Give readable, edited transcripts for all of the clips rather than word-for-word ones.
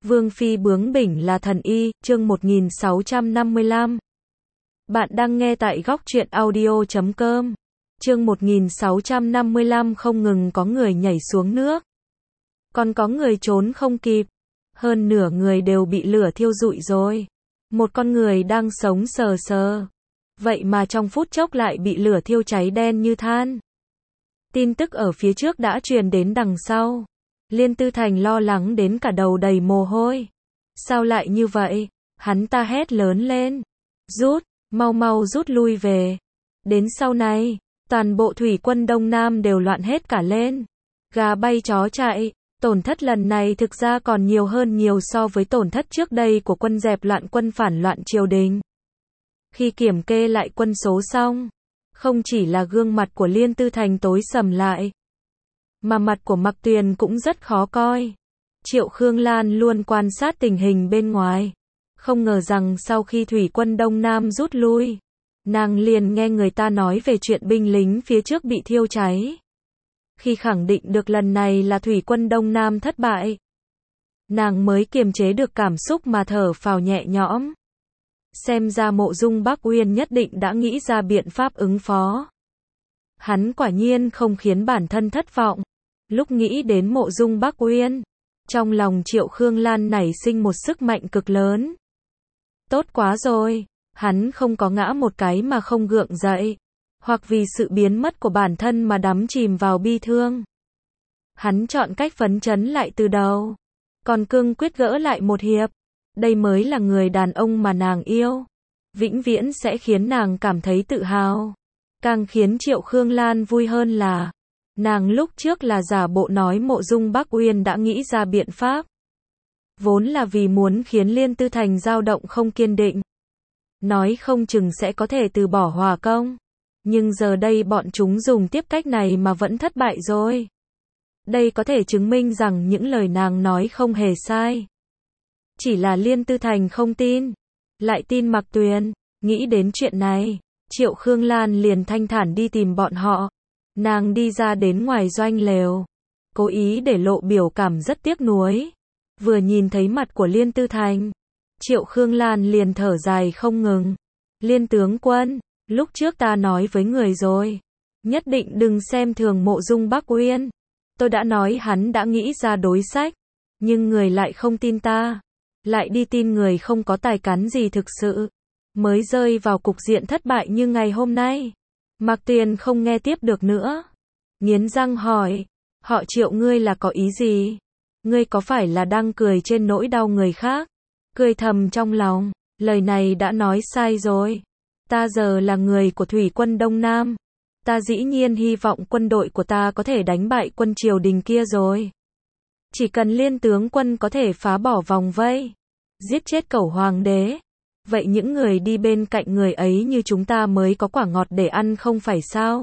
Vương phi bướng bỉnh là thần y, chương 1655. Bạn đang nghe tại góc truyện audio.com. Chương 1655 không ngừng có người nhảy xuống nước. Còn có người trốn không kịp. Hơn nửa người đều bị lửa thiêu rụi rồi. Một con người đang sống sờ sờ. Vậy mà trong phút chốc lại bị lửa thiêu cháy đen như than. Tin tức ở phía trước đã truyền đến đằng sau. Liên Tư Thành lo lắng đến cả đầu đầy mồ hôi. Sao lại như vậy? Hắn ta hét lớn lên. Rút, mau mau rút lui về. Đến sau này, toàn bộ thủy quân Đông Nam đều loạn hết cả lên. Gà bay chó chạy, tổn thất lần này thực ra còn nhiều hơn nhiều so với tổn thất trước đây của quân dẹp loạn quân phản loạn triều đình. Khi kiểm kê lại quân số xong, không chỉ là gương mặt của Liên Tư Thành tối sầm lại, mà mặt của Mạc Tuyền cũng rất khó coi. Triệu Khương Lan luôn quan sát tình hình bên ngoài. Không ngờ rằng sau khi thủy quân Đông Nam rút lui, nàng liền nghe người ta nói về chuyện binh lính phía trước bị thiêu cháy. Khi khẳng định được lần này là thủy quân Đông Nam thất bại, nàng mới kiềm chế được cảm xúc mà thở phào nhẹ nhõm. Xem ra Mộ Dung Bắc Uyên nhất định đã nghĩ ra biện pháp ứng phó. Hắn quả nhiên không khiến bản thân thất vọng. Lúc nghĩ đến Mộ Dung Bắc Uyên, trong lòng Triệu Khương Lan nảy sinh một sức mạnh cực lớn. Tốt quá rồi, hắn không có ngã một cái mà không gượng dậy, hoặc vì sự biến mất của bản thân mà đắm chìm vào bi thương. Hắn chọn cách phấn chấn lại từ đầu, còn cương quyết gỡ lại một hiệp. Đây mới là người đàn ông mà nàng yêu, vĩnh viễn sẽ khiến nàng cảm thấy tự hào. Càng khiến Triệu Khương Lan vui hơn là, nàng lúc trước là giả bộ nói Mộ Dung Bắc Uyên đã nghĩ ra biện pháp. Vốn là vì muốn khiến Liên Tư Thành dao động không kiên định. Nói không chừng sẽ có thể từ bỏ hòa công. Nhưng giờ đây bọn chúng dùng tiếp cách này mà vẫn thất bại rồi. Đây có thể chứng minh rằng những lời nàng nói không hề sai. Chỉ là Liên Tư Thành không tin. Lại tin Mạc Tuyền. Nghĩ đến chuyện này, Triệu Khương Lan liền thanh thản đi tìm bọn họ. Nàng đi ra đến ngoài doanh lều, cố ý để lộ biểu cảm rất tiếc nuối. Vừa nhìn thấy mặt của Liên Tư Thành, Triệu Khương Lan liền thở dài không ngừng. Liên tướng quân, lúc trước ta nói với người rồi, nhất định đừng xem thường Mộ Dung Bắc Uyên. Tôi đã nói hắn đã nghĩ ra đối sách, nhưng người lại không tin ta, lại đi tin người không có tài cán gì thực sự, mới rơi vào cục diện thất bại như ngày hôm nay. Mạc Tuyền không nghe tiếp được nữa, nghiến răng hỏi, họ Triệu ngươi là có ý gì? Ngươi có phải là đang cười trên nỗi đau người khác? Cười thầm trong lòng, lời này đã nói sai rồi. Ta giờ là người của thủy quân Đông Nam. Ta dĩ nhiên hy vọng quân đội của ta có thể đánh bại quân triều đình kia rồi. Chỉ cần Liên tướng quân có thể phá bỏ vòng vây, giết chết Cẩu Hoàng đế, vậy những người đi bên cạnh người ấy như chúng ta mới có quả ngọt để ăn không phải sao?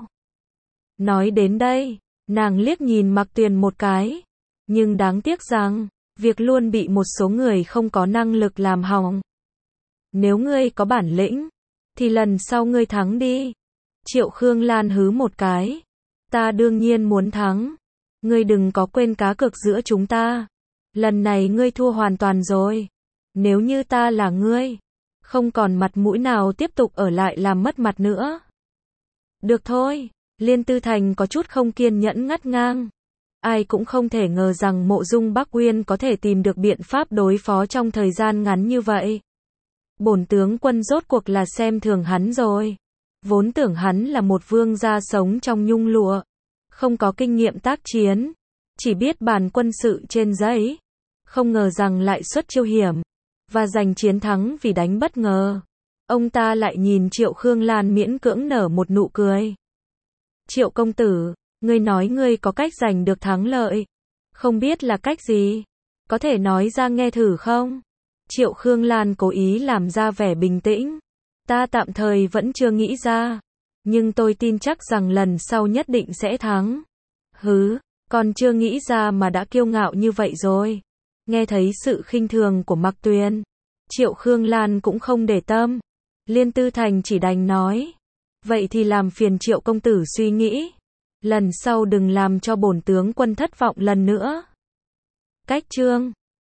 Nói đến đây, nàng liếc nhìn Mạc Tuyền một cái. Nhưng đáng tiếc rằng, việc luôn bị một số người không có năng lực làm hỏng. Nếu ngươi có bản lĩnh, thì lần sau ngươi thắng đi. Triệu Khương Lan hứ một cái. Ta đương nhiên muốn thắng. Ngươi đừng có quên cá cược giữa chúng ta. Lần này ngươi thua hoàn toàn rồi. Nếu như ta là ngươi, không còn mặt mũi nào tiếp tục ở lại làm mất mặt nữa. Được thôi, Liên Tư Thành có chút không kiên nhẫn ngắt ngang. Ai cũng không thể ngờ rằng Mộ Dung Bắc Uyên có thể tìm được biện pháp đối phó trong thời gian ngắn như vậy. Bổn tướng quân rốt cuộc là xem thường hắn rồi. Vốn tưởng hắn là một vương gia sống trong nhung lụa, không có kinh nghiệm tác chiến, chỉ biết bàn quân sự trên giấy. Không ngờ rằng lại xuất chiêu hiểm, và giành chiến thắng vì đánh bất ngờ. Ông ta lại nhìn Triệu Khương Lan miễn cưỡng nở một nụ cười. Triệu công tử, ngươi nói ngươi có cách giành được thắng lợi. Không biết là cách gì? Có thể nói ra nghe thử không? Triệu Khương Lan cố ý làm ra vẻ bình tĩnh. Ta tạm thời vẫn chưa nghĩ ra. Nhưng tôi tin chắc rằng lần sau nhất định sẽ thắng. Hứ, còn chưa nghĩ ra mà đã kiêu ngạo như vậy rồi. Nghe thấy sự khinh thường của Mạc Tuyền, Triệu Khương Lan cũng không để tâm. Liên Tư Thành chỉ đành nói. Vậy thì làm phiền Triệu công tử suy nghĩ. Lần sau đừng làm cho bổn tướng quân thất vọng lần nữa. Cách chương